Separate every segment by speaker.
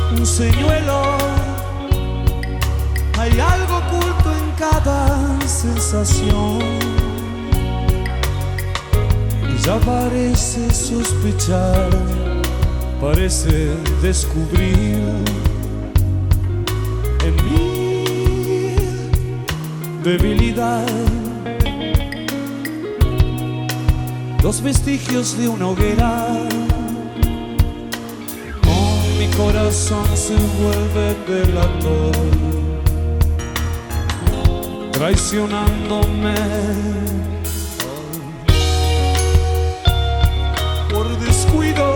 Speaker 1: un señuelo. Hay algo oculto en cada sensación. Ya parece sospechar, parece descubrir en mi debilidad los vestigios de una hoguera. Mi corazón se vuelve delator, traicionándome. Por descuido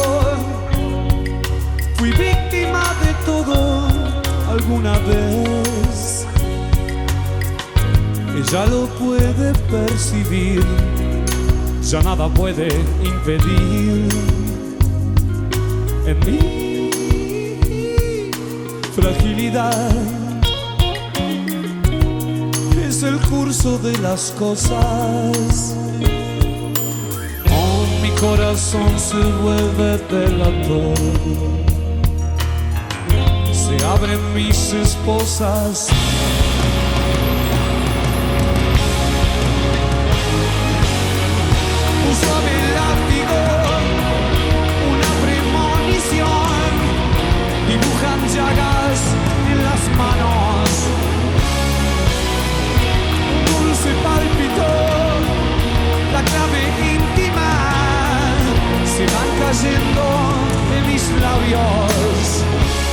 Speaker 1: fui víctima de todo alguna vez. Ella lo puede percibir, ya nada puede impedir en mi fragilidad. Es el curso de las cosas. Oh, mi corazón se vuelve delator. Se abren mis esposas. Un suave látigo, una premonición, dibujan llagas en las manos. Un dulce pálpito, la clave íntima, se van cayendo de mis labios.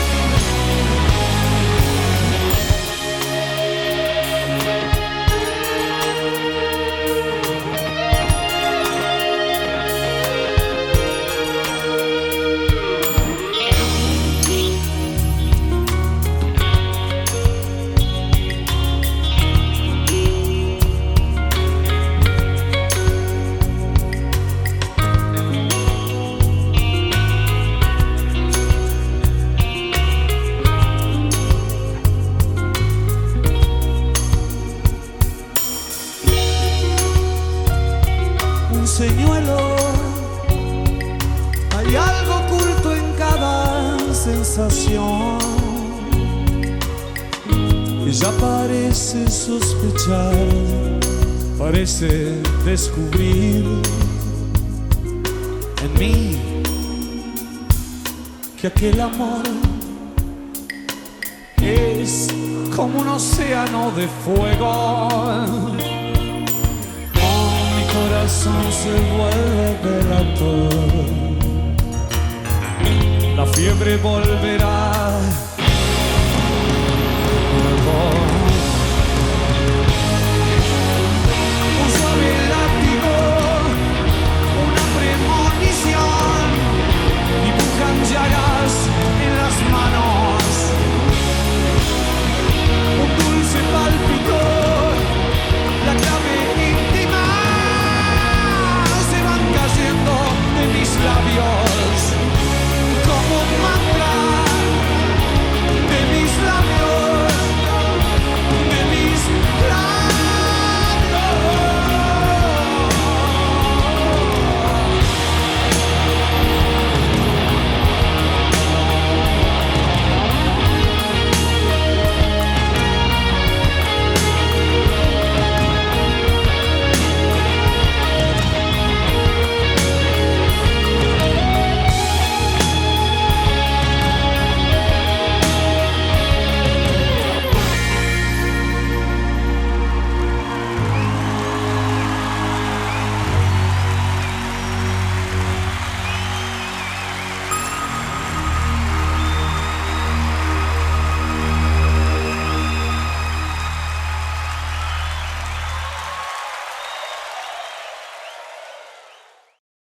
Speaker 1: Señuelo, hay algo oculto en cada sensación. Ella parece sospechar, parece descubrir en mí que aquel amor es como un océano de fuego. Mi corazón se vuelve delator. La fiebre volverá